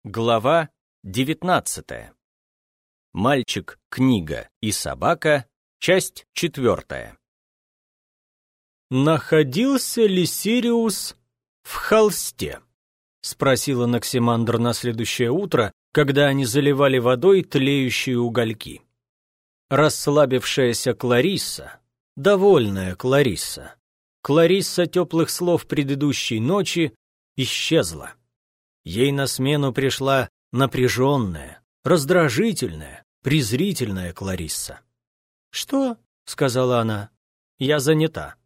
Глава 19. Мальчик, книга и собака. Часть 4. «Находился ли Сириус в холсте?» — спросил Анаксимандр на следующее утро, когда они заливали водой тлеющие угольки. Расслабившаяся Кларисса, довольная Кларисса, Кларисса теплых слов предыдущей ночи, исчезла. Ей на смену пришла напряженная, раздражительная, презрительная Кларисса. «Что?» — сказала она. «Я занята».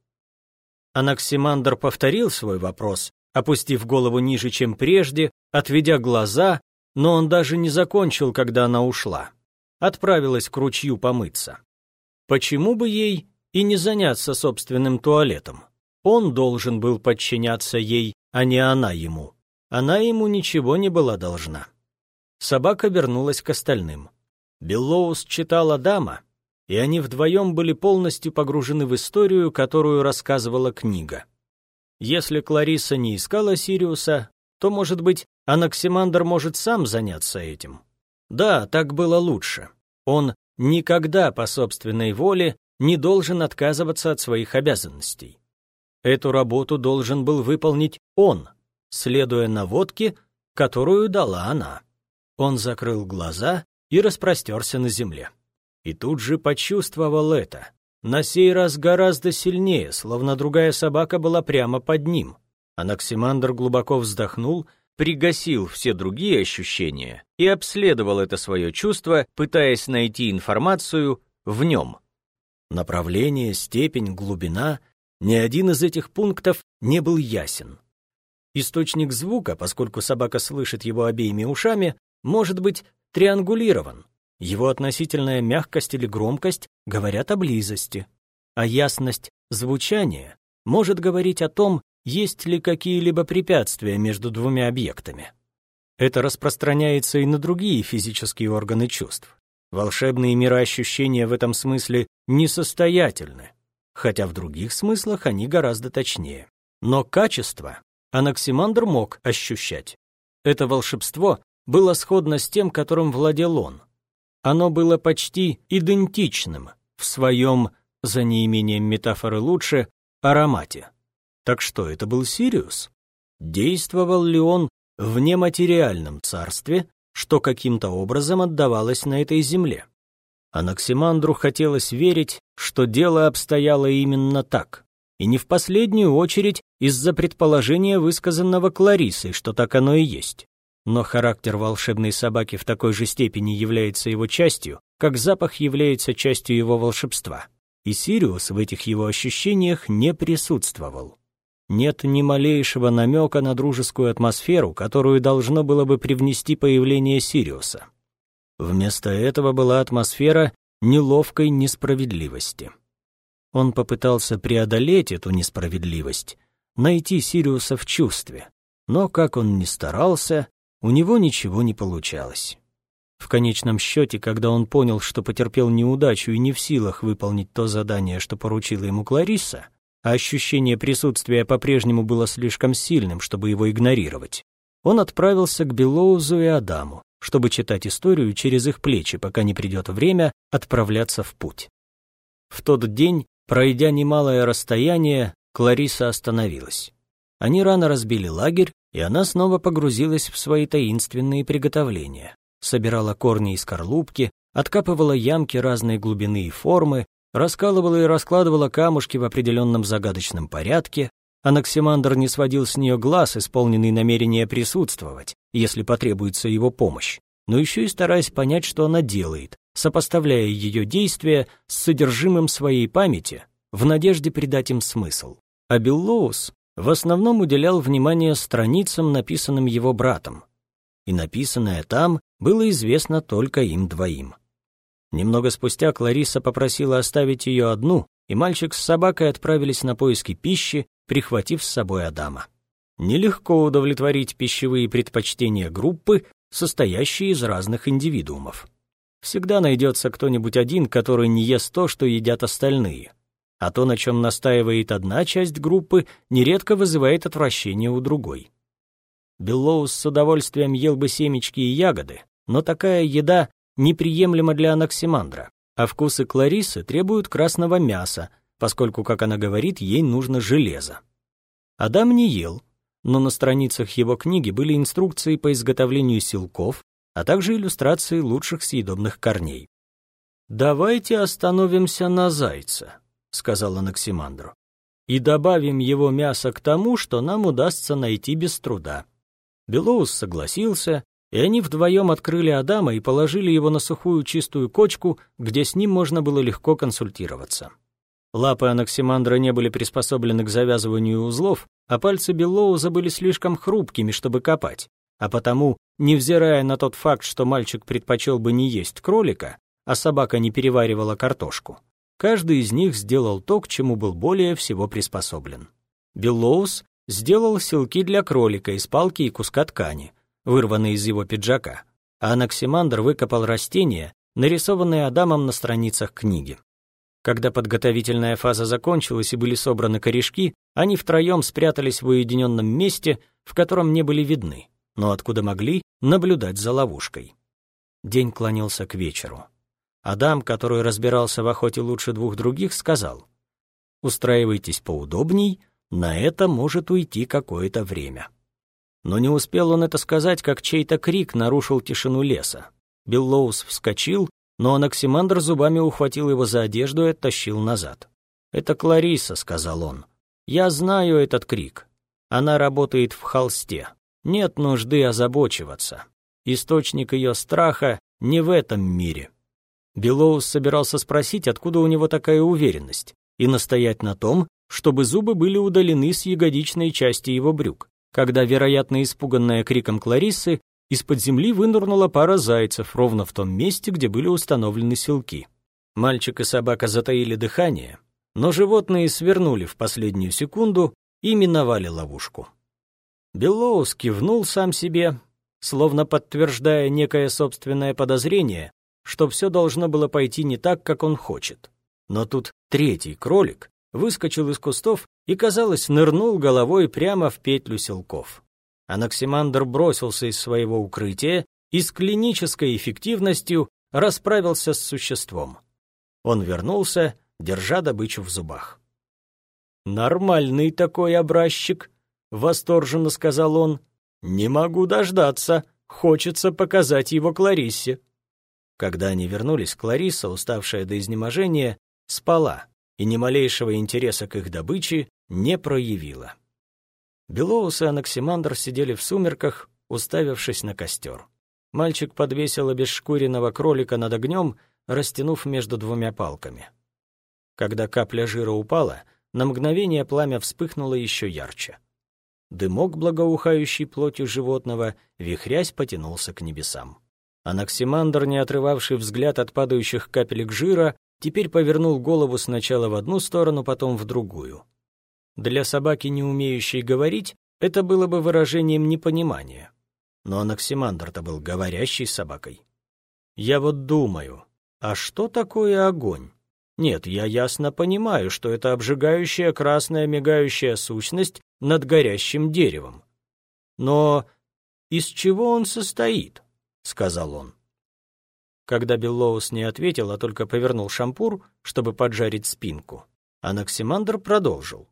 Анаксимандр повторил свой вопрос, опустив голову ниже, чем прежде, отведя глаза, но он даже не закончил, когда она ушла. Отправилась к ручью помыться. Почему бы ей и не заняться собственным туалетом? Он должен был подчиняться ей, а не она ему. Она ему ничего не была должна. Собака вернулась к остальным. Беллоус читал Адама, и они вдвоем были полностью погружены в историю, которую рассказывала книга. Если Кларисса не искала Сириуса, то, может быть, Анаксимандр может сам заняться этим. Да, так было лучше. Он никогда по собственной воле не должен отказываться от своих обязанностей. Эту работу должен был выполнить он, следуя наводке, которую дала она. Он закрыл глаза и распростерся на земле. И тут же почувствовал это. На сей раз гораздо сильнее, словно другая собака была прямо под ним. Анаксимандр глубоко вздохнул, пригасил все другие ощущения и обследовал это свое чувство, пытаясь найти информацию в нем. Направление, степень, глубина — ни один из этих пунктов не был ясен. Источник звука, поскольку собака слышит его обеими ушами, может быть триангулирован. Его относительная мягкость или громкость говорят о близости, а ясность звучания может говорить о том, есть ли какие-либо препятствия между двумя объектами. Это распространяется и на другие физические органы чувств. Волшебные мироощущения в этом смысле несостоятельны, хотя в других смыслах они гораздо точнее. Но качество Анаксимандр мог ощущать. Это волшебство было сходно с тем, которым владел он. Оно было почти идентичным в своем, за неимением метафоры лучше, аромате. Так что, это был Сириус? Действовал ли он в нематериальном царстве, что каким-то образом отдавалось на этой земле? Анаксимандру хотелось верить, что дело обстояло именно так. И не в последнюю очередь из-за предположения, высказанного Клариссой, что так оно и есть. Но характер волшебной собаки в такой же степени является его частью, как запах является частью его волшебства. И Сириус в этих его ощущениях не присутствовал. Нет ни малейшего намека на дружескую атмосферу, которую должно было бы привнести появление Сириуса. Вместо этого была атмосфера неловкой несправедливости. Он попытался преодолеть эту несправедливость, найти Сириуса в чувстве, но, как он ни старался, у него ничего не получалось. В конечном счете, когда он понял, что потерпел неудачу и не в силах выполнить то задание, что поручила ему Кларисса, а ощущение присутствия по-прежнему было слишком сильным, чтобы его игнорировать, он отправился к Беллоузу и Адаму, чтобы читать историю через их плечи, пока не придет время отправляться в путь. В тот день, пройдя немалое расстояние, Кларисса остановилась. Они рано разбили лагерь, и она снова погрузилась в свои таинственные приготовления. Собирала корни и скорлупки, откапывала ямки разной глубины и формы, раскалывала и раскладывала камушки в определенном загадочном порядке. Анаксимандр не сводил с нее глаз, исполненный намерения присутствовать, если потребуется его помощь, но еще и стараясь понять, что она делает, сопоставляя ее действия с содержимым своей памяти, в надежде придать им смысл. А Беллоус в основном уделял внимание страницам, написанным его братом. И написанное там было известно только им двоим. Немного спустя Кларисса попросила оставить ее одну, и мальчик с собакой отправились на поиски пищи, прихватив с собой Адама. Нелегко удовлетворить пищевые предпочтения группы, состоящей из разных индивидуумов. Всегда найдется кто-нибудь один, который не ест то, что едят остальные. А то, на чем настаивает одна часть группы, нередко вызывает отвращение у другой. Беллоус с удовольствием ел бы семечки и ягоды, но такая еда неприемлема для Анаксимандра, а вкусы Клариссы требуют красного мяса, поскольку, как она говорит, ей нужно железо. Адам не ел, но на страницах его книги были инструкции по изготовлению силков, а также иллюстрации лучших съедобных корней. «Давайте остановимся на зайце», — сказал Анаксимандру, «и добавим его мясо к тому, что нам удастся найти без труда». Беллоус согласился, и они вдвоем открыли Адама и положили его на сухую чистую кочку, где с ним можно было легко консультироваться. Лапы Анаксимандра не были приспособлены к завязыванию узлов, а пальцы Беллоуза были слишком хрупкими, чтобы копать, а потому, невзирая на тот факт, что мальчик предпочел бы не есть кролика, а собака не переваривала картошку, каждый из них сделал то, к чему был более всего приспособлен. Беллоус сделал силки для кролика из палки и куска ткани, вырванные из его пиджака, а Анаксимандр выкопал растения, нарисованные Адамом на страницах книги. Когда подготовительная фаза закончилась и были собраны корешки, они втроем спрятались в уединенном месте, в котором не были видны, но откуда могли наблюдать за ловушкой. День клонился к вечеру. Адам, который разбирался в охоте лучше двух других, сказал: «Устраивайтесь поудобней, на это может уйти какое-то время». Но не успел он это сказать, как чей-то крик нарушил тишину леса. Беллоус вскочил, но Анаксимандр зубами ухватил его за одежду и оттащил назад. «Это Кларисса», — сказал он. «Я знаю этот крик. Она работает в холсте. Нет нужды озабочиваться. Источник ее страха не в этом мире». Беллоус собирался спросить, откуда у него такая уверенность, и настоять на том, чтобы зубы были удалены с ягодичной части его брюк, когда, вероятно, испуганная криком Клариссы, из-под земли вынырнула пара зайцев ровно в том месте, где были установлены селки. Мальчик и собака затаили дыхание, но животные свернули в последнюю секунду и миновали ловушку. Беллоус кивнул сам себе, словно подтверждая некое собственное подозрение, что все должно было пойти не так, как он хочет. Но тут третий кролик выскочил из кустов и, казалось, нырнул головой прямо в петлю селков. Анаксимандр бросился из своего укрытия и с клинической эффективностью расправился с существом. Он вернулся, держа добычу в зубах. «Нормальный такой образчик», — восторженно сказал он. «Не могу дождаться, хочется показать его Клариссе». Когда они вернулись, Кларисса, уставшая до изнеможения, спала и ни малейшего интереса к их добыче не проявила. Беллоус и Анаксимандр сидели в сумерках, уставившись на костер. Мальчик подвесил обезшкуренного кролика над огнем, растянув между двумя палками. Когда капля жира упала, на мгновение пламя вспыхнуло еще ярче. Дымок, благоухающий плотью животного, вихрясь потянулся к небесам. Анаксимандр, не отрывавший взгляд от падающих капелек жира, теперь повернул голову сначала в одну сторону, потом в другую. Для собаки, не умеющей говорить, это было бы выражением непонимания. Но Анаксимандр-то был говорящей собакой. «Я вот думаю, а что такое огонь? Нет, я ясно понимаю, что это обжигающая красная мигающая сущность над горящим деревом. Но из чего он состоит?» — сказал он. Когда Беллоус не ответил, а только повернул шампур, чтобы поджарить спинку, Анаксимандр продолжил.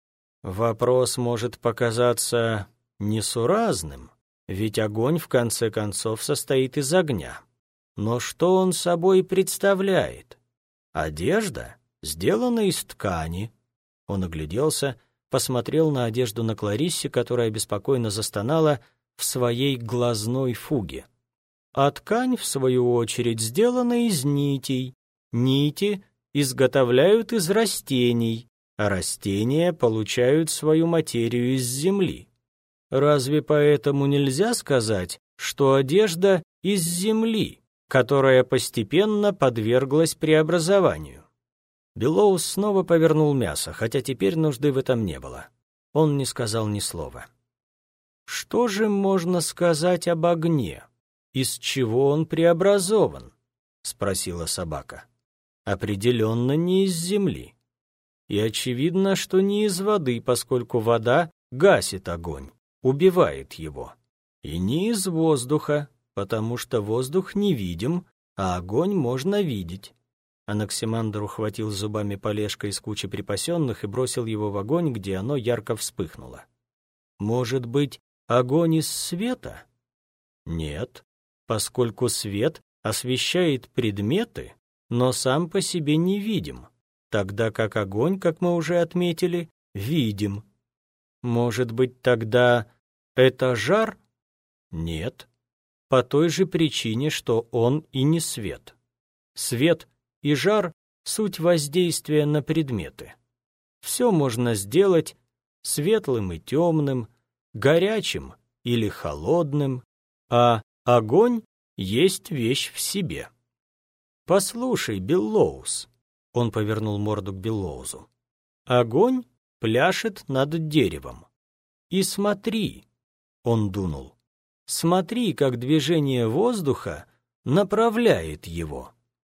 «Вопрос может показаться несуразным, ведь огонь в конце концов состоит из огня. Но что он собой представляет? Одежда сделана из ткани». Он огляделся, посмотрел на одежду на Клариссе, которая беспокойно застонала в своей глазной фуге. А ткань, в свою очередь, сделана из нитей. Нити изготовляют из растений, а растения получают свою материю из земли. Разве поэтому нельзя сказать, что одежда из земли, которая постепенно подверглась преобразованию? Беллоус снова повернул мясо, хотя теперь нужды в этом не было. Он не сказал ни слова. «Что же можно сказать об огне? Из чего он преобразован?» — спросила собака. «Определенно не из земли. И очевидно, что не из воды, поскольку вода гасит огонь, убивает его. И не из воздуха, потому что воздух невидим, а огонь можно видеть. Анаксимандр ухватил зубами полежка из кучи припасенных и бросил его в огонь, где оно ярко вспыхнуло. Может быть, огонь из света? Нет, поскольку свет освещает предметы, но сам по себе не видим, тогда как огонь, как мы уже отметили, видим. Может быть, тогда это жар? Нет, по той же причине, что он и не свет. Свет и жар — суть воздействия на предметы. Все можно сделать светлым и темным, горячим или холодным, а огонь есть вещь в себе. «Послушай, Беллоус», — он повернул морду к Беллоузу, — «огонь пляшет над деревом. И смотри», — он дунул, — «смотри, как движение воздуха направляет его».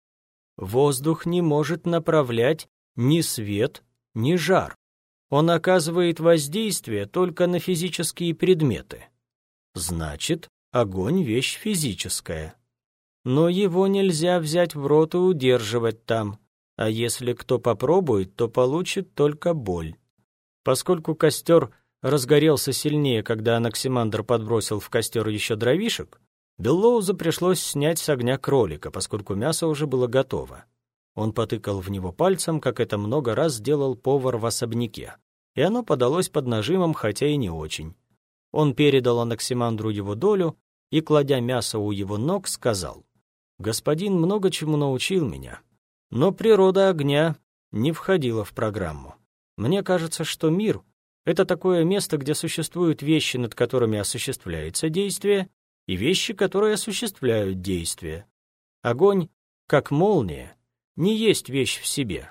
Воздух не может направлять ни свет, ни жар. Он оказывает воздействие только на физические предметы. Значит, огонь — вещь физическая. Но его нельзя взять в рот и удерживать там, а если кто попробует, то получит только боль. Поскольку костер разгорелся сильнее, когда Анаксимандр подбросил в костер еще дровишек, Беллоузу пришлось снять с огня кролика, поскольку мясо уже было готово. Он потыкал в него пальцем, как это много раз делал повар в особняке, и оно подалось под нажимом, хотя и не очень. Он передал Анаксимандру его долю и, кладя мясо у его ног, сказал: «Господин много чему научил меня, но природа огня не входила в программу. Мне кажется, что мир — это такое место, где существуют вещи, над которыми осуществляется действие, и вещи, которые осуществляют действие. Огонь, как молния, не есть вещь в себе,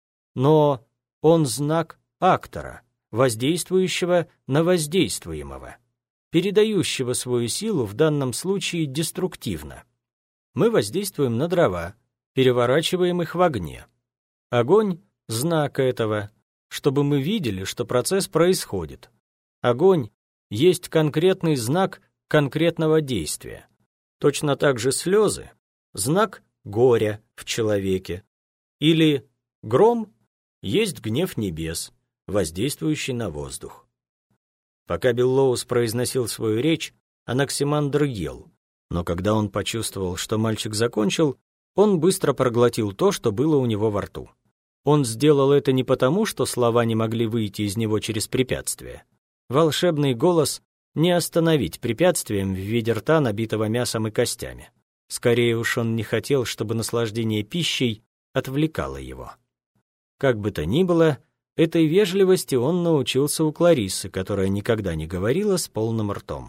но он знак актора, воздействующего на воздействуемого, передающего свою силу в данном случае деструктивно. Мы воздействуем на дрова, переворачиваем их в огне. Огонь — знак этого, чтобы мы видели, что процесс происходит. Огонь есть конкретный знак конкретного действия. Точно так же слезы — знак горя в человеке. Или гром есть гнев небес, воздействующий на воздух. Пока Беллоус произносил свою речь, Анаксимандр ел, но когда он почувствовал, что мальчик закончил, он быстро проглотил то, что было у него во рту. Он сделал это не потому, что слова не могли выйти из него через препятствие. Волшебный голос не остановить препятствием в виде рта, набитого мясом и костями. Скорее уж он не хотел, чтобы наслаждение пищей отвлекало его. Как бы то ни было, этой вежливости он научился у Клариссы, которая никогда не говорила с полным ртом.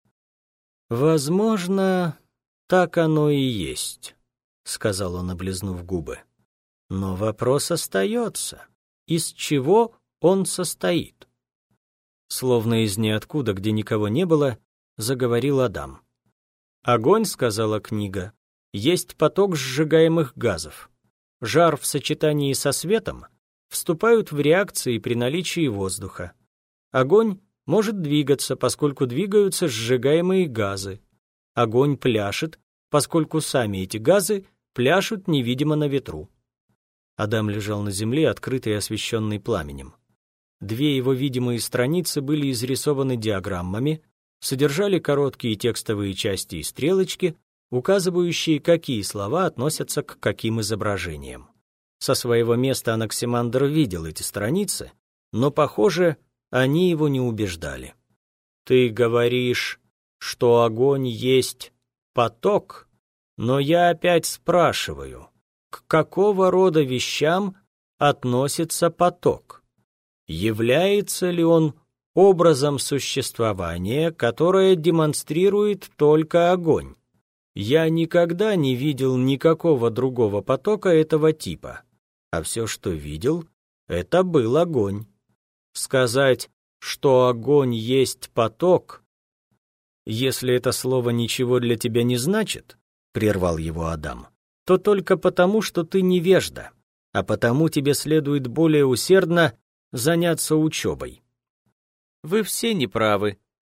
«Возможно, так оно и есть», — сказал он, облизнув губы. «Но вопрос остается. Из чего он состоит?» Словно из ниоткуда, где никого не было, заговорил Адам. «Огонь, — сказала книга, — есть поток сжигаемых газов. Жар в сочетании со светом вступают в реакции при наличии воздуха. Огонь может двигаться, поскольку двигаются сжигаемые газы. Огонь пляшет, поскольку сами эти газы пляшут невидимо на ветру». Адам лежал на земле, открытый и освещенный пламенем. Две его видимые страницы были изрисованы диаграммами, содержали короткие текстовые части и стрелочки, указывающие, какие слова относятся к каким изображениям. Со своего места Анаксимандр видел эти страницы, но, похоже, они его не убеждали. «Ты говоришь, что огонь есть поток, но я опять спрашиваю, к какого рода вещам относится поток? Является ли он образом существования, которое демонстрирует только огонь? Я никогда не видел никакого другого потока этого типа, а все, что видел, это был огонь. Сказать, что огонь есть поток, если это слово ничего для тебя не значит, — прервал его Адам, — то только потому, что ты невежда, а потому тебе следует более усердно заняться учебой. «Вы все неправы»,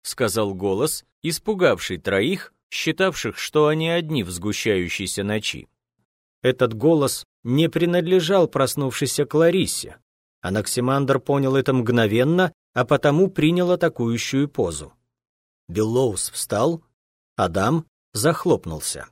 сказал голос, испугавший троих, считавших, что они одни в сгущающейся ночи. Этот голос не принадлежал проснувшейся Клариссе. Анаксимандр понял это мгновенно, а потому принял атакующую позу. Беллоус встал, Адам захлопнулся.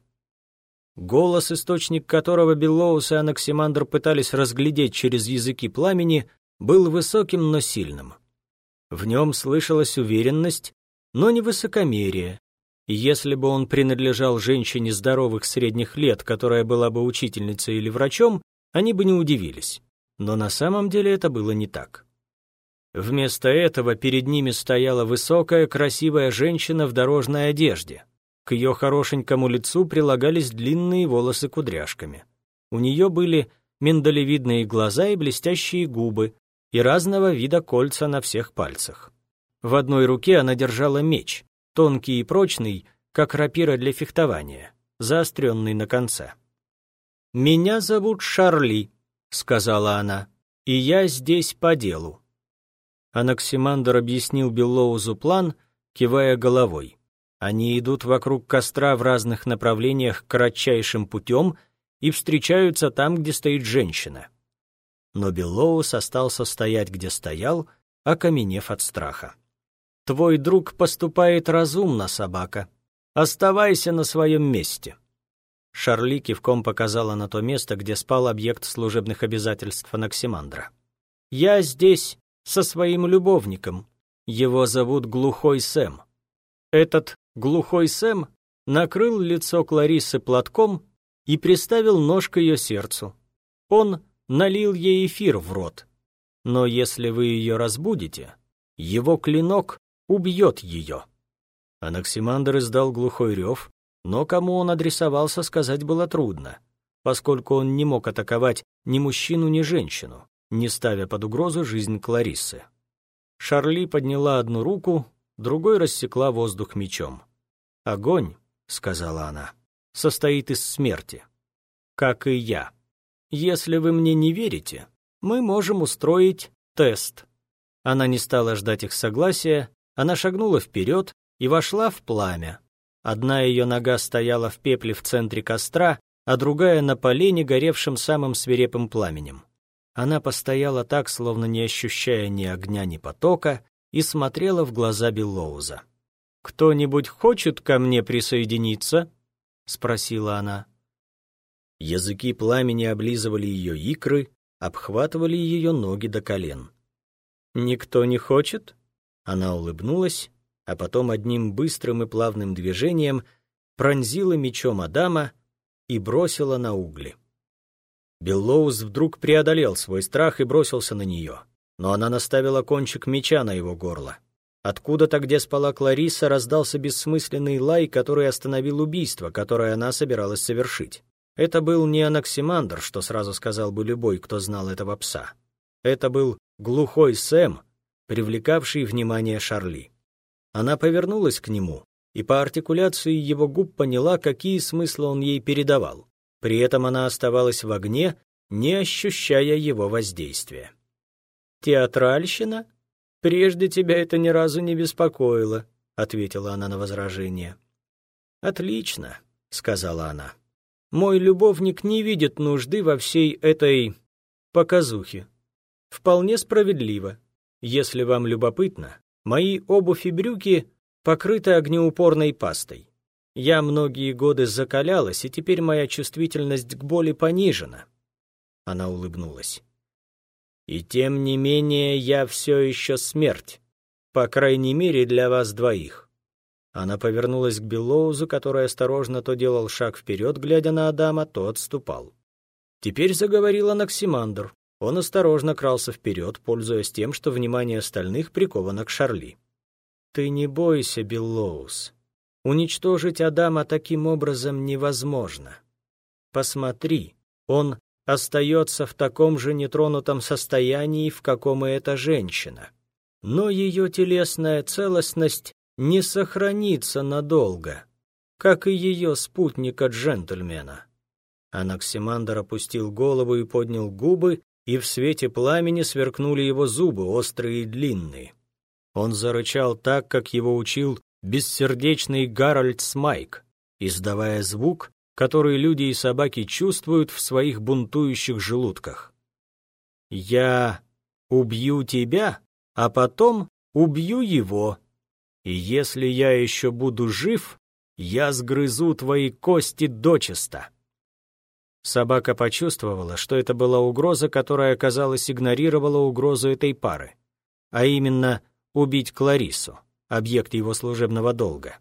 Голос, источник которого Беллоус и Анаксимандр пытались разглядеть через языки пламени, был высоким, но сильным. В нем слышалась уверенность, но не высокомерие, и если бы он принадлежал женщине здоровых средних лет, которая была бы учительницей или врачом, они бы не удивились. Но на самом деле это было не так. Вместо этого перед ними стояла высокая, красивая женщина в дорожной одежде. К ее хорошенькому лицу прилагались длинные волосы кудряшками. У нее были миндалевидные глаза и блестящие губы, и разного вида кольца на всех пальцах. В одной руке она держала меч, тонкий и прочный, как рапира для фехтования, заостренный на конце. «Меня зовут Шарли», — сказала она, — «и я здесь по делу». Анаксимандр объяснил Беллоузу план, кивая головой. Они идут вокруг костра в разных направлениях кратчайшим путем и встречаются там, где стоит женщина. Но Беллоус остался стоять, где стоял, окаменев от страха. «Твой друг поступает разумно, собака. Оставайся на своем месте». Шарли кивком показала на то место, где спал объект служебных обязательств Анаксимандра. «Я здесь со своим любовником. Его зовут Глухой Сэм. Этот Глухой Сэм накрыл лицо Клариссы платком и приставил нож к ее сердцу. Он налил ей эфир в рот. Но если вы ее разбудите, его клинок убьет ее». Анаксимандр издал глухой рев, но кому он адресовался, сказать было трудно, поскольку он не мог атаковать ни мужчину, ни женщину, не ставя под угрозу жизнь Клариссы. Шарли подняла одну руку, другой рассекла воздух мечом. «Огонь», — сказала она, — «состоит из смерти, как и я. Если вы мне не верите, мы можем устроить тест». Она не стала ждать их согласия, она шагнула вперед и вошла в пламя. Одна ее нога стояла в пепле в центре костра, а другая на полене, горевшем самым свирепым пламенем. Она постояла так, словно не ощущая ни огня, ни потока, и смотрела в глаза Беллоуза. «Кто-нибудь хочет ко мне присоединиться?» — спросила она. Языки пламени облизывали ее икры, обхватывали ее ноги до колен. «Никто не хочет?» Она улыбнулась, а потом одним быстрым и плавным движением пронзила мечом Адама и бросила на угли. Беллоуз вдруг преодолел свой страх и бросился на нее, но она наставила кончик меча на его горло. Откуда-то, где спала Кларисса, раздался бессмысленный лай, который остановил убийство, которое она собиралась совершить. Это был не Анаксимандр, что сразу сказал бы любой, кто знал этого пса. Это был Глухой Сэм, привлекавший внимание Шарли. Она повернулась к нему и по артикуляции его губ поняла, какие смыслы он ей передавал. При этом она оставалась в огне, не ощущая его воздействия. «Театральщина? Прежде тебя это ни разу не беспокоило», — ответила она на возражение. «Отлично», — сказала она. «Мой любовник не видит нужды во всей этой показухе. Вполне справедливо. Если вам любопытно, мои обувь и брюки покрыты огнеупорной пастой. Я многие годы закалялась, и теперь моя чувствительность к боли понижена». Она улыбнулась. «И тем не менее я все еще смерть, по крайней мере для вас двоих». Она повернулась к Беллоузу, который осторожно то делал шаг вперед, глядя на Адама, то отступал. Теперь заговорил Анаксимандр. Он осторожно крался вперед, пользуясь тем, что внимание остальных приковано к Шарли. «Ты не бойся, Беллоуз. Уничтожить Адама таким образом невозможно. Посмотри, он остается в таком же нетронутом состоянии, в каком и эта женщина. Но ее телесная целостность не сохранится надолго, как и ее спутника-джентльмена». Анаксимандр опустил голову и поднял губы, и в свете пламени сверкнули его зубы, острые и длинные. Он зарычал так, как его учил бессердечный Гарольд Смайк, издавая звук, который люди и собаки чувствуют в своих бунтующих желудках. «Я убью тебя, а потом убью его. И если я еще буду жив, я сгрызу твои кости дочисто». Собака почувствовала, что это была угроза, которая, казалось, игнорировала угрозу этой пары, а именно убить Клариссу, объект его служебного долга.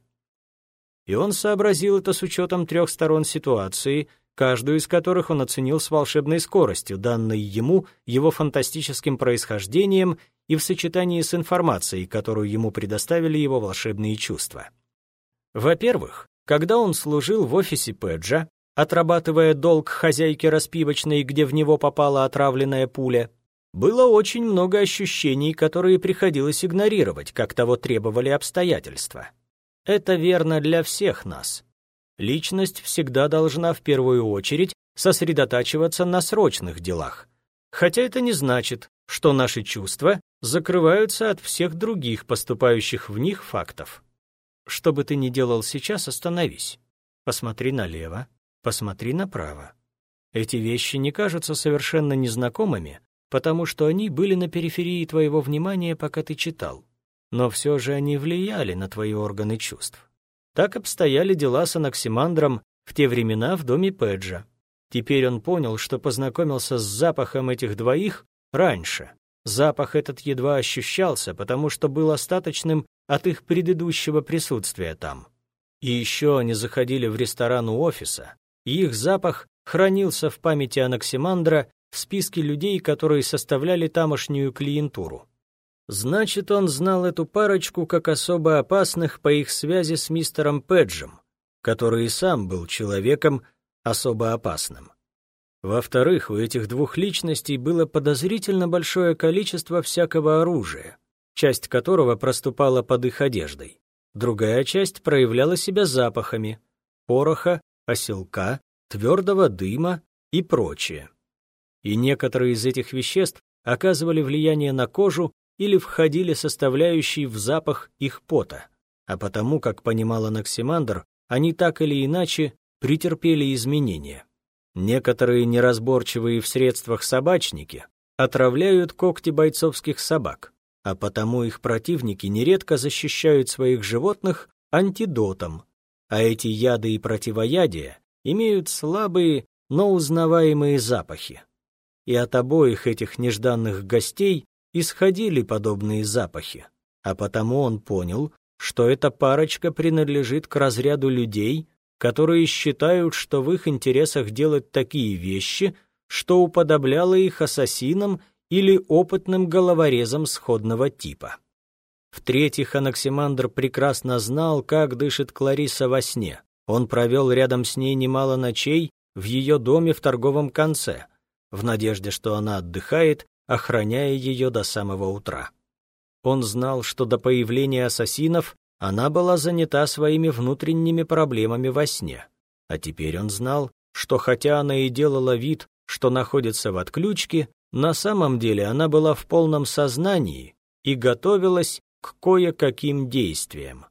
И он сообразил это с учетом 3 сторон ситуации, каждую из которых он оценил с волшебной скоростью, данной ему его фантастическим происхождением и в сочетании с информацией, которую ему предоставили его волшебные чувства. Во-первых, когда он служил в офисе Пэджа, отрабатывая долг хозяйки распивочной, где в него попала отравленная пуля, было очень много ощущений, которые приходилось игнорировать, как того требовали обстоятельства. Это верно для всех нас. Личность всегда должна в первую очередь сосредотачиваться на срочных делах, хотя это не значит, что наши чувства закрываются от всех других поступающих в них фактов. Что бы ты ни делал сейчас, остановись. Посмотри налево, посмотри направо. Эти вещи не кажутся совершенно незнакомыми, потому что они были на периферии твоего внимания, пока ты читал. Но все же они влияли на твои органы чувств. Так обстояли дела с Анаксимандром в те времена в доме Пэджа. Теперь он понял, что познакомился с запахом этих двоих раньше. Запах этот едва ощущался, потому что был остаточным от их предыдущего присутствия там. И еще они заходили в ресторан у офиса, и их запах хранился в памяти Анаксимандра в списке людей, которые составляли тамошнюю клиентуру. Значит, он знал эту парочку как особо опасных по их связи с мистером Пэджем, который и сам был человеком особо опасным. Во-вторых, у этих двух личностей было подозрительно большое количество всякого оружия, часть которого проступала под их одеждой. Другая часть проявляла себя запахами – пороха, оселка, твердого дыма и прочее. И некоторые из этих веществ оказывали влияние на кожу или входили составляющие в запах их пота, а потому, как понимал Анаксимандр, они так или иначе претерпели изменения. Некоторые неразборчивые в средствах собачники отравляют когти бойцовских собак, а потому их противники нередко защищают своих животных антидотом, а эти яды и противоядия имеют слабые, но узнаваемые запахи. И от обоих этих нежданных гостей исходили подобные запахи, а потому он понял, что эта парочка принадлежит к разряду людей, которые считают, что в их интересах делать такие вещи, что уподобляло их ассасинам или опытным головорезам сходного типа. В-третьих, Анаксимандр прекрасно знал, как дышит Кларисса во сне. Он провел рядом с ней немало ночей в ее доме в торговом конце, в надежде, что она отдыхает, охраняя ее до самого утра. Он знал, что до появления ассасинов она была занята своими внутренними проблемами во сне. А теперь он знал, что хотя она и делала вид, что находится в отключке, на самом деле она была в полном сознании и готовилась к кое-каким действиям.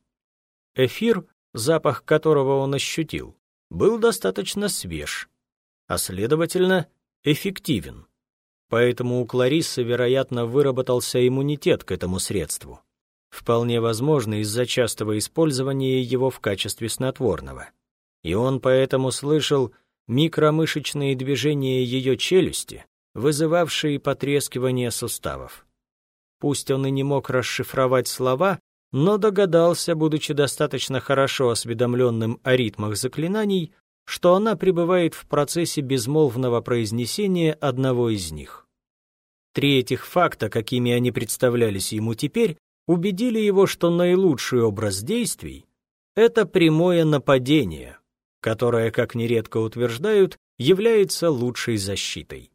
Эфир, запах которого он ощутил, был достаточно свеж, а следовательно, эффективен. Поэтому у Клариссы, вероятно, выработался иммунитет к этому средству. Вполне возможно, из-за частого использования его в качестве снотворного. И он поэтому слышал микромышечные движения ее челюсти, вызывавшие потрескивание суставов. Пусть он и не мог расшифровать слова, но догадался, будучи достаточно хорошо осведомленным о ритмах заклинаний, что она пребывает в процессе безмолвного произнесения одного из них. 3 этих факта, какими они представлялись ему теперь, убедили его, что наилучший образ действий — это прямое нападение, которое, как нередко утверждают, является лучшей защитой.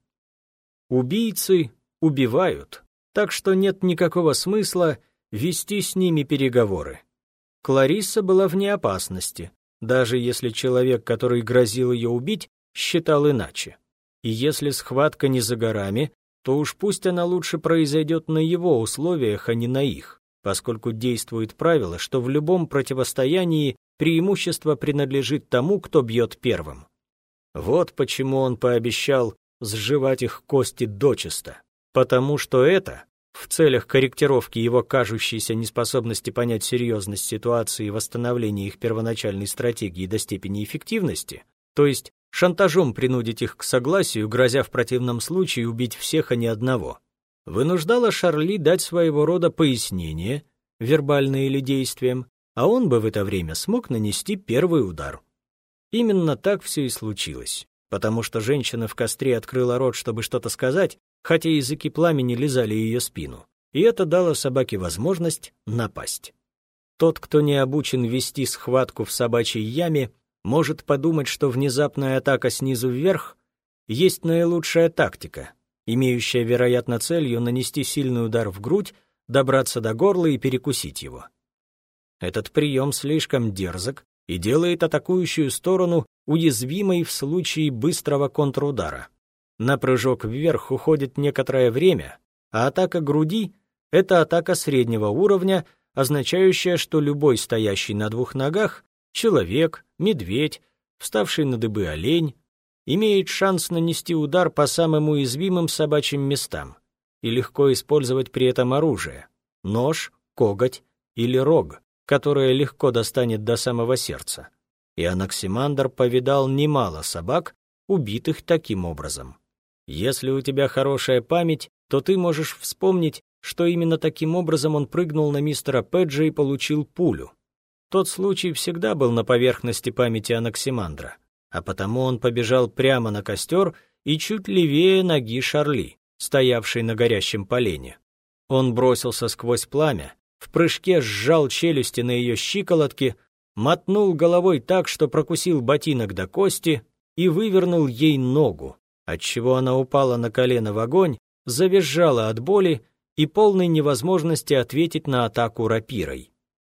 Убийцы убивают, так что нет никакого смысла вести с ними переговоры. Кларисса была вне опасности, даже если человек, который грозил ее убить, считал иначе. И если схватка не за горами, то уж пусть она лучше произойдет на его условиях, а не на их. поскольку действует правило, что в любом противостоянии преимущество принадлежит тому, кто бьет первым. Вот почему он пообещал сживать их кости дочисто, потому что это, в целях корректировки его кажущейся неспособности понять серьезность ситуации и восстановления их первоначальной стратегии до степени эффективности, то есть шантажом принудить их к согласию, грозя в противном случае убить всех, а не одного, вынуждало Шарли дать своего рода пояснение, вербально или действием, а он бы в это время смог нанести первый удар. Именно так все и случилось, потому что женщина в костре открыла рот, чтобы что-то сказать, хотя языки пламени лизали ее спину, и это дало собаке возможность напасть. Тот, кто не обучен вести схватку в собачьей яме, может подумать, что внезапная атака снизу вверх есть наилучшая тактика, имеющая, вероятно, целью нанести сильный удар в грудь, добраться до горла и перекусить его. Этот прием слишком дерзок и делает атакующую сторону уязвимой в случае быстрого контрудара. На прыжок вверх уходит некоторое время, а атака груди — это атака среднего уровня, означающая, что любой стоящий на двух ногах — человек, медведь, вставший на дыбы олень — имеет шанс нанести удар по самым уязвимым собачьим местам и легко использовать при этом оружие — нож, коготь или рог, которое легко достанет до самого сердца. И Анаксимандр повидал немало собак, убитых таким образом. Если у тебя хорошая память, то ты можешь вспомнить, что именно таким образом он прыгнул на мистера Педжа и получил пулю. Тот случай всегда был на поверхности памяти Анаксимандра, а потому он побежал прямо на костер и чуть левее ноги Шарли, стоявшей на горящем полене. Он бросился сквозь пламя, в прыжке сжал челюсти на ее щиколотке, мотнул головой так, что прокусил ботинок до кости и вывернул ей ногу, отчего она упала на колено в огонь, завизжала от боли и полной невозможности ответить на атаку рапирой.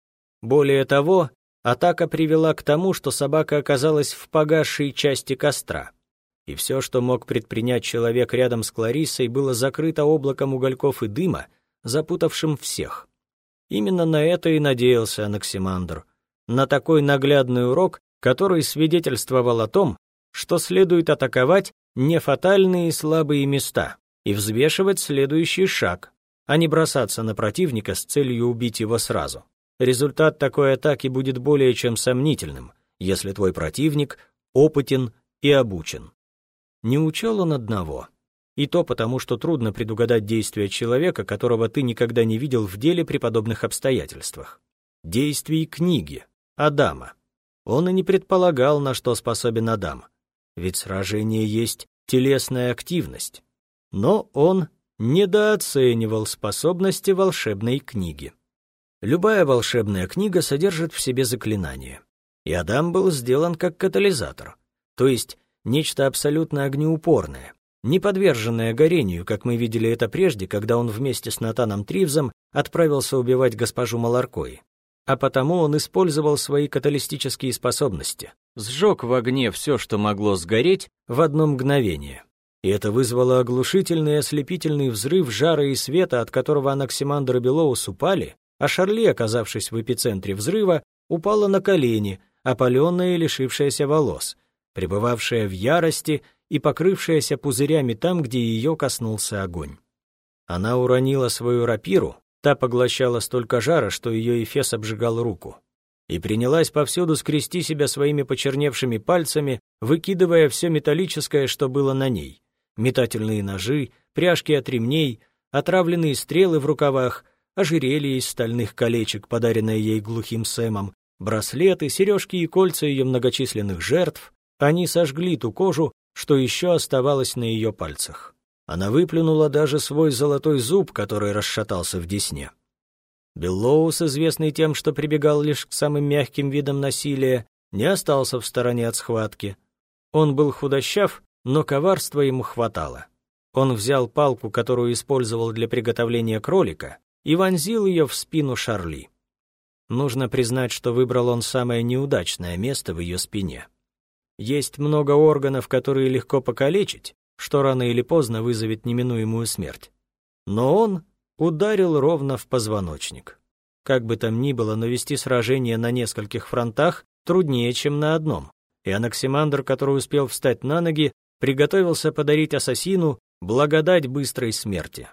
Более того, атака привела к тому, что собака оказалась в погасшей части костра, и все, что мог предпринять человек рядом с Клариссой, было закрыто облаком угольков и дыма, запутавшим всех. Именно на это и надеялся Анаксимандр, на такой наглядный урок, который свидетельствовал о том, что следует атаковать не фатальные и слабые места и взвешивать следующий шаг, а не бросаться на противника с целью убить его сразу. Результат такой атаки будет более чем сомнительным, если твой противник опытен и обучен. Не учел он одного. И то потому, что трудно предугадать действия человека, которого ты никогда не видел в деле при подобных обстоятельствах. Действий книги, Адама. Он и не предполагал, на что способен Адам. Ведь сражение есть телесная активность. Но он недооценивал способности волшебной книги. Любая волшебная книга содержит в себе заклинание. И Адам был сделан как катализатор, то есть нечто абсолютно огнеупорное, не подверженное горению, как мы видели это прежде, когда он вместе с Натаном Тривзом отправился убивать госпожу Маларкой. А потому он использовал свои каталистические способности, сжег в огне все, что могло сгореть, в одно мгновение. И это вызвало оглушительный и ослепительный взрыв жара и света, от которого Анаксимандр и Белоус упали, а Шарли, оказавшись в эпицентре взрыва, упала на колени, опаленная и лишившаяся волос, пребывавшая в ярости и покрывшаяся пузырями там, где ее коснулся огонь. Она уронила свою рапиру, та поглощала столько жара, что ее эфес обжигал руку, и принялась повсюду скрести себя своими почерневшими пальцами, выкидывая все металлическое, что было на ней: метательные ножи, пряжки от ремней, отравленные стрелы в рукавах, ожерелье из стальных колечек, подаренное ей глухим Сэмом, браслеты, сережки и кольца ее многочисленных жертв. Они сожгли ту кожу, что еще оставалось на ее пальцах. Она выплюнула даже свой золотой зуб, который расшатался в десне. Беллоус, известный тем, что прибегал лишь к самым мягким видам насилия, не остался в стороне от схватки. Он был худощав, но коварства ему хватало. Он взял палку, которую использовал для приготовления кролика, и вонзил ее в спину Шарли. Нужно признать, что выбрал он самое неудачное место в ее спине. Есть много органов, которые легко покалечить, что рано или поздно вызовет неминуемую смерть. Но он ударил ровно в позвоночник. Как бы там ни было, но вести сражение на нескольких фронтах труднее, чем на одном, и Анаксимандр, который успел встать на ноги, приготовился подарить ассасину благодать быстрой смерти.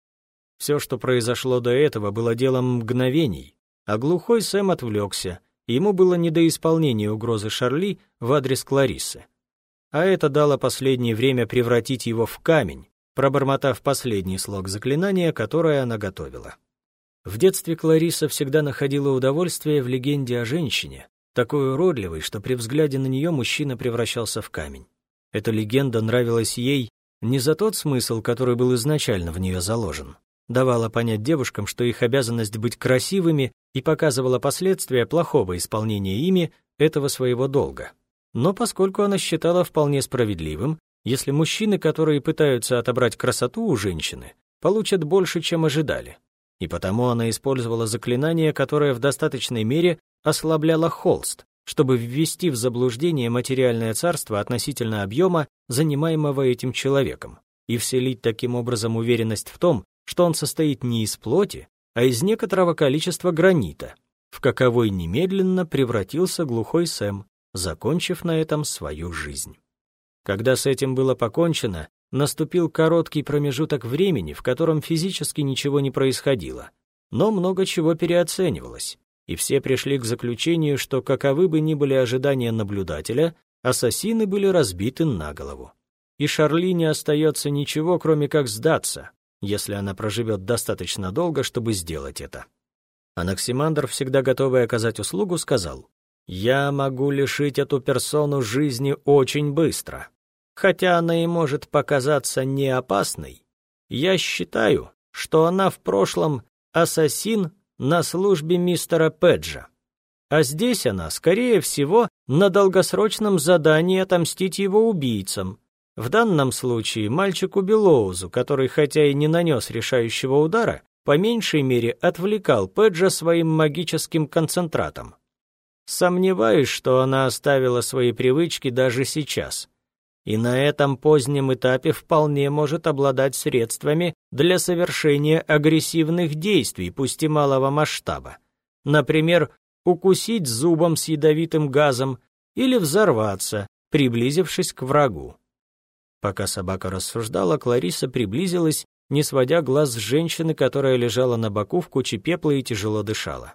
Все, что произошло до этого, было делом мгновений, а глухой Сэм отвлекся, и ему было не до исполнения угрозы Шарли в адрес Клариссы. А это дало последнее время превратить его в камень, пробормотав последний слог заклинания, которое она готовила. В детстве Кларисса всегда находила удовольствие в легенде о женщине, такой уродливой, что при взгляде на нее мужчина превращался в камень. Эта легенда нравилась ей не за тот смысл, который был изначально в нее заложен, давала понять девушкам, что их обязанность быть красивыми, и показывала последствия плохого исполнения ими этого своего долга. Но поскольку она считала вполне справедливым, если мужчины, которые пытаются отобрать красоту у женщины, получат больше, чем ожидали. И потому она использовала заклинание, которое в достаточной мере ослабляло холст, чтобы ввести в заблуждение материальное царство относительно объема, занимаемого этим человеком, и вселить таким образом уверенность в том, что он состоит не из плоти, а из некоторого количества гранита, в каковой немедленно превратился глухой Сэм, закончив на этом свою жизнь. Когда с этим было покончено, наступил короткий промежуток времени, в котором физически ничего не происходило, но много чего переоценивалось, и все пришли к заключению, что каковы бы ни были ожидания наблюдателя, ассасины были разбиты на голову. И Шарли не остается ничего, кроме как сдаться, если она проживет достаточно долго, чтобы сделать это. Анаксимандр, всегда готовый оказать услугу, сказал: «Я могу лишить эту персону жизни очень быстро. Хотя она и может показаться не опасной, я считаю, что она в прошлом ассасин на службе мистера Педжа. А здесь она, скорее всего, на долгосрочном задании отомстить его убийцам. В данном случае мальчику Белоузу, который хотя и не нанес решающего удара, по меньшей мере отвлекал Педжа своим магическим концентратом. Сомневаюсь, что она оставила свои привычки даже сейчас, и на этом позднем этапе вполне может обладать средствами для совершения агрессивных действий, пусть и малого масштаба. Например, укусить зубом с ядовитым газом или взорваться, приблизившись к врагу. Пока собака рассуждала, Кларисса приблизилась, не сводя глаз с женщины, которая лежала на боку в куче пепла и тяжело дышала.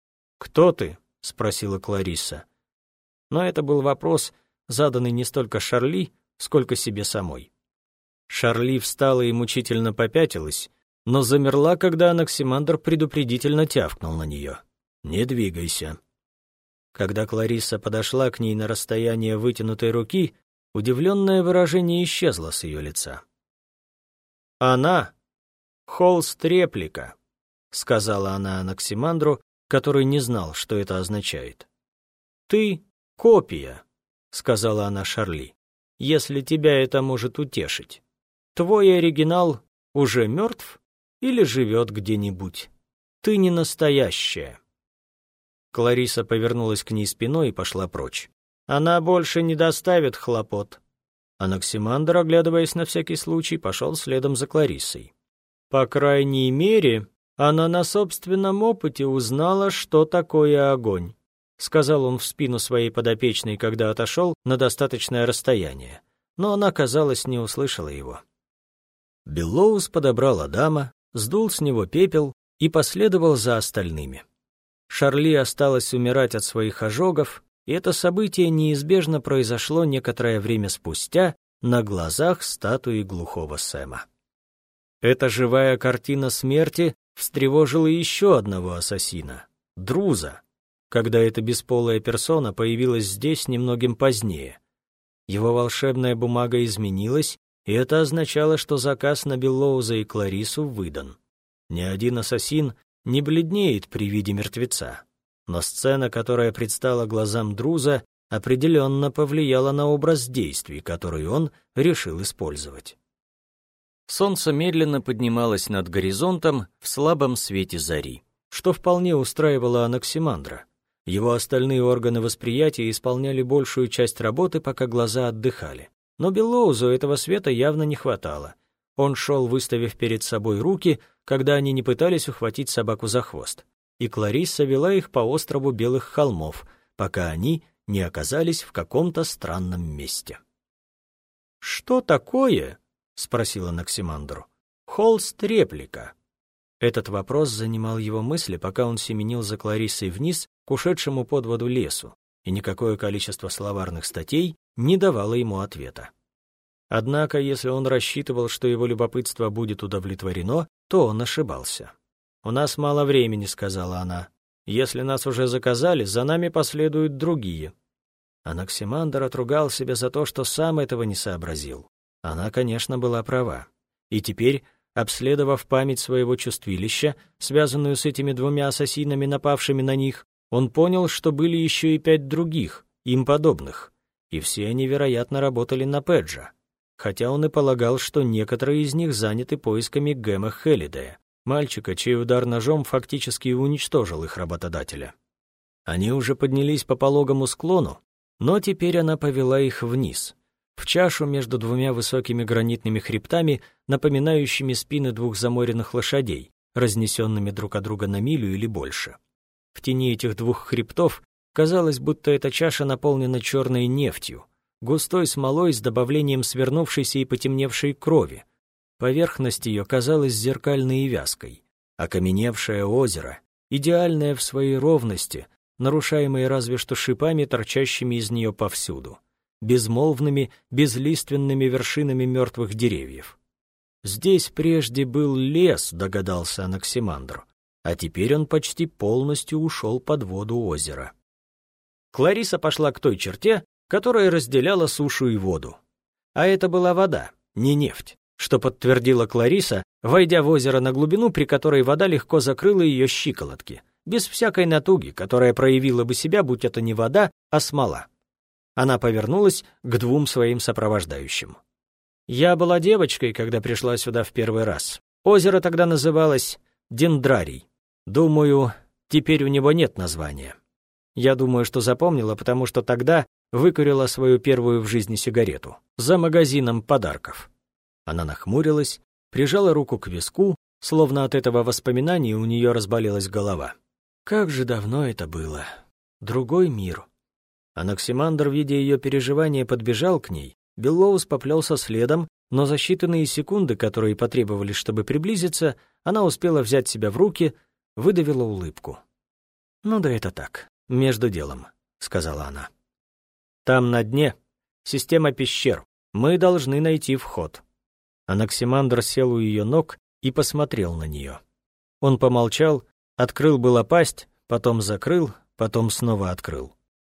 «Кто ты?» — спросила Кларисса. Но это был вопрос, заданный не столько Шарли, сколько себе самой. Шарли встала и мучительно попятилась, но замерла, когда Анаксимандр предупредительно тявкнул на нее. «Не двигайся». Когда Кларисса подошла к ней на расстояние вытянутой руки, удивленное выражение исчезло с ее лица. «Она — холст-реплика», — сказала она Анаксимандру, который не знал, что это означает. «Ты — копия», — сказала она Шарли, — «если тебя это может утешить. Твой оригинал уже мертв или живет где-нибудь. Ты не настоящая». Кларисса повернулась к ней спиной и пошла прочь. «Она больше не доставит хлопот». Анаксимандр, оглядываясь на всякий случай, пошел следом за Клариссой. «По крайней мере, она на собственном опыте узнала, что такое огонь», сказал он в спину своей подопечной, когда отошел на достаточное расстояние, но она, казалось, не услышала его. Беллоус подобрал Адама, сдул с него пепел и последовал за остальными. Шарли осталась умирать от своих ожогов, и это событие неизбежно произошло некоторое время спустя на глазах статуи глухого Сэма. Эта живая картина смерти встревожила еще одного ассасина — Друза, когда эта бесполая персона появилась здесь немногим позднее. Его волшебная бумага изменилась, и это означало, что заказ на Беллоуза и Клариссу выдан. Ни один ассасин не бледнеет при виде мертвеца, но сцена, которая предстала глазам Друза, определенно повлияла на образ действий, который он решил использовать. Солнце медленно поднималось над горизонтом в слабом свете зари, что вполне устраивало Анаксимандра. Его остальные органы восприятия исполняли большую часть работы, пока глаза отдыхали. Но Беллоузу этого света явно не хватало. Он шел, выставив перед собой руки, когда они не пытались ухватить собаку за хвост. и Кларисса вела их по острову Белых холмов, пока они не оказались в каком-то странном месте. «Что такое?» — спросил Анаксимандр. «Холст-реплика». Этот вопрос занимал его мысли, пока он семенил за Клариссой вниз к ушедшему под воду лесу, и никакое количество словарных статей не давало ему ответа. Однако, если он рассчитывал, что его любопытство будет удовлетворено, то он ошибался. «У нас мало времени», — сказала она. «Если нас уже заказали, за нами последуют другие». Анаксимандр отругал себя за то, что сам этого не сообразил. Она, конечно, была права. И теперь, обследовав память своего чувствилища, связанную с этими двумя ассасинами, напавшими на них, он понял, что были еще и 5 других, им подобных, и все они, вероятно, работали на Педжа, хотя он и полагал, что некоторые из них заняты поисками Гэма Хеллидея, мальчика, чей удар ножом фактически уничтожил их работодателя. Они уже поднялись по пологому склону, но теперь она повела их вниз, в чашу между двумя высокими гранитными хребтами, напоминающими спины 2 заморенных лошадей, разнесенными друг от друга на милю или больше. В тени этих 2 хребтов казалось, будто эта чаша наполнена черной нефтью, густой смолой с добавлением свернувшейся и потемневшей крови. Поверхность ее казалась зеркальной и вязкой. Окаменевшее озеро, идеальное в своей ровности, нарушаемое разве что шипами, торчащими из нее повсюду, безмолвными, безлиственными вершинами мертвых деревьев. Здесь прежде был лес, догадался Анаксимандр, а теперь он почти полностью ушел под воду озера. Кларисса пошла к той черте, которая разделяла сушу и воду. А это была вода, не нефть, что подтвердила Кларисса, войдя в озеро на глубину, при которой вода легко закрыла ее щиколотки, без всякой натуги, которая проявила бы себя, будь это не вода, а смола. Она повернулась к 2 своим сопровождающим. «Я была девочкой, когда пришла сюда в первый раз. Озеро тогда называлось Дендрарий. Думаю, теперь у него нет названия. Я думаю, что запомнила, потому что тогда выкурила свою первую в жизни сигарету за магазином подарков». Она нахмурилась, прижала руку к виску, словно от этого воспоминания у нее разболелась голова. Как же давно это было. Другой мир. Анаксимандр, видя ее переживания, подбежал к ней. Беллоус поплелся следом, но за считанные секунды, которые потребовались, чтобы приблизиться, она успела взять себя в руки, выдавила улыбку. «Ну да это так, между делом», — сказала она. «Там на дне система пещер. Мы должны найти вход». Анаксимандр сел у ее ног и посмотрел на нее. Он помолчал, открыл было пасть, потом закрыл, потом снова открыл.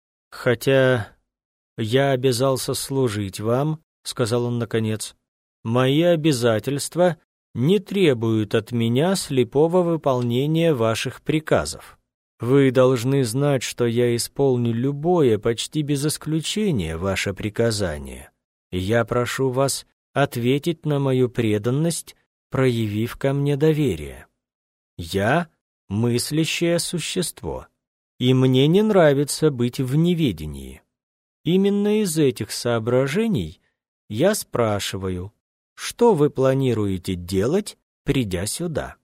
«Хотя я обязался служить вам», — сказал он наконец, — «мои обязательства не требуют от меня слепого выполнения ваших приказов. Вы должны знать, что я исполню любое, почти без исключения, ваше приказание. И я прошу вас ответить на мою преданность, проявив ко мне доверие. Я — мыслящее существо, и мне не нравится быть в неведении. Именно из этих соображений я спрашиваю, что вы планируете делать, придя сюда?»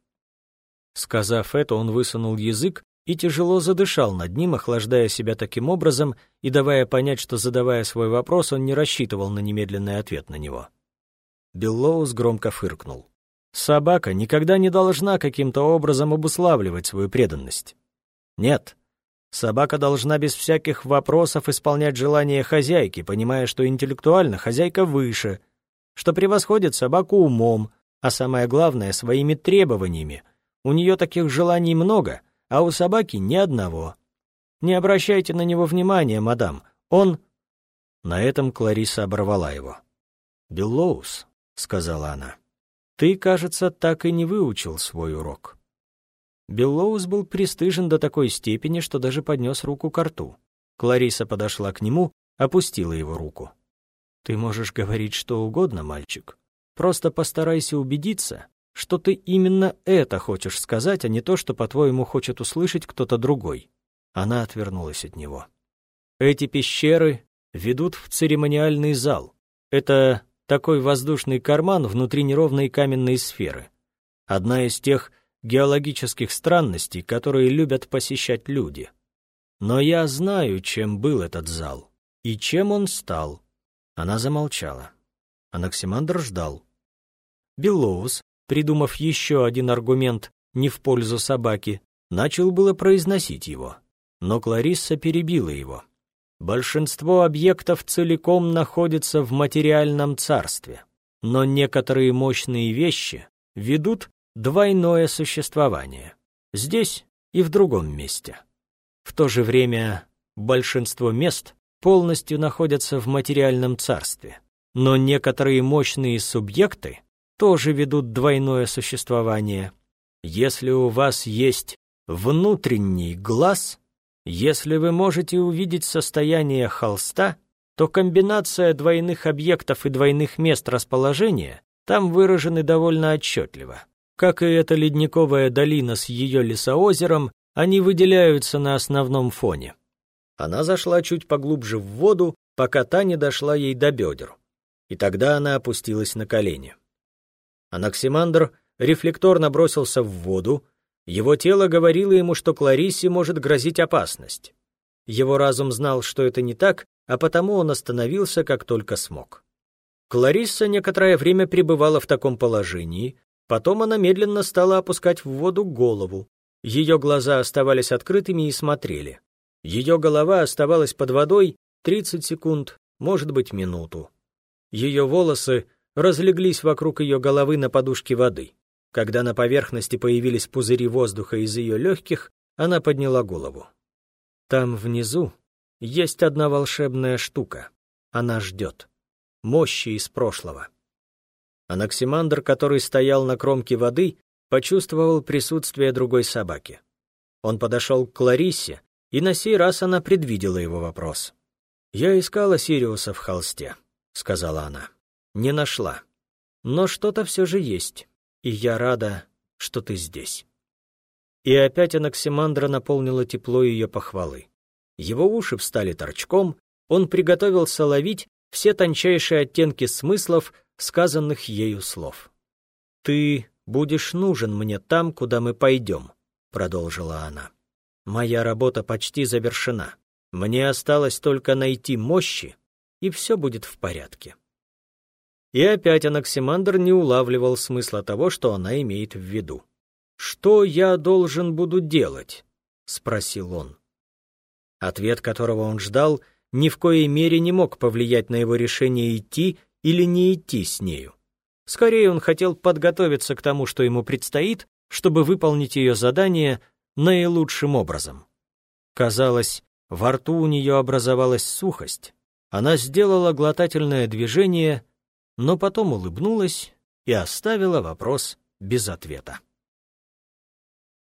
Сказав это, он высунул язык и тяжело задышал над ним, охлаждая себя таким образом и давая понять, что, задавая свой вопрос, он не рассчитывал на немедленный ответ на него. Беллоус громко фыркнул. «Собака никогда не должна каким-то образом обуславливать свою преданность. Нет, собака должна без всяких вопросов исполнять желания хозяйки, понимая, что интеллектуально хозяйка выше, что превосходит собаку умом, а самое главное — своими требованиями. У нее таких желаний много, а у собаки ни одного. Не обращайте на него внимания, мадам, он...» На этом Кларисса оборвала его. «Беллоус», — сказала она, — «ты, кажется, так и не выучил свой урок». Беллоус был пристыжен до такой степени, что даже поднес руку ко рту. Кларисса подошла к нему, опустила его руку. «Ты можешь говорить что угодно, мальчик. Просто постарайся убедиться, что ты именно это хочешь сказать, а не то, что, по-твоему, хочет услышать кто-то другой». Она отвернулась от него. «Эти пещеры ведут в церемониальный зал. Это такой воздушный карман внутри неровной каменной сферы. Одна из тех геологических странностей, которые любят посещать люди. Но я знаю, чем был этот зал и чем он стал». Она замолчала. Анаксимандр ждал. Беллоус, придумав еще один аргумент не в пользу собаки, начал было произносить его, но Кларисса перебила его. «Большинство объектов целиком находится в материальном царстве, но некоторые мощные вещи ведут двойное существование, здесь и в другом месте. В то же время большинство мест полностью находятся в материальном царстве, но некоторые мощные субъекты тоже ведут двойное существование. Если у вас есть внутренний глаз, если вы можете увидеть состояние холста, то комбинация двойных объектов и двойных мест расположения там выражены довольно отчетливо. Как и эта ледниковая долина с ее лесоозером, они выделяются на основном фоне». Она зашла чуть поглубже в воду, пока та не дошла ей до бедер, и тогда она опустилась на колени. Анаксимандр рефлекторно бросился в воду, его тело говорило ему, что Клариссе может грозить опасность. Его разум знал, что это не так, а потому он остановился, как только смог. Кларисса некоторое время пребывала в таком положении, потом она медленно стала опускать в воду голову. Ее глаза оставались открытыми и смотрели. Ее голова оставалась под водой 30 секунд, может быть, минуту. Ее волосы разлеглись вокруг ее головы на подушке воды. Когда на поверхности появились пузыри воздуха из ее легких, она подняла голову. «Там внизу есть одна волшебная штука. Она ждет. Мощи из прошлого». Анаксимандр, который стоял на кромке воды, почувствовал присутствие другой собаки. Он подошел к Клариссе, и на сей раз она предвидела его вопрос. «Я искала Сириуса в холсте», — сказала она. «Не нашла. Но что-то все же есть, и я рада, что ты здесь». И опять Анаксимандра наполнило тепло ее похвалы. Его уши встали торчком, он приготовился ловить все тончайшие оттенки смыслов сказанных ею слов. «Ты будешь нужен мне там, куда мы пойдем», — продолжила она. «Моя работа почти завершена. Мне осталось только найти мощи, и все будет в порядке». И опять Анаксимандр не улавливал смысла того, что она имеет в виду. «Что я должен буду делать?» — спросил он. Ответ, которого он ждал, ни в коей мере не мог повлиять на его решение идти или не идти с нею. Скорее, он хотел подготовиться к тому, что ему предстоит, чтобы выполнить ее задание наилучшим образом. Казалось, во рту у нее образовалась сухость. Она сделала глотательное движение, но потом улыбнулась и оставила вопрос без ответа.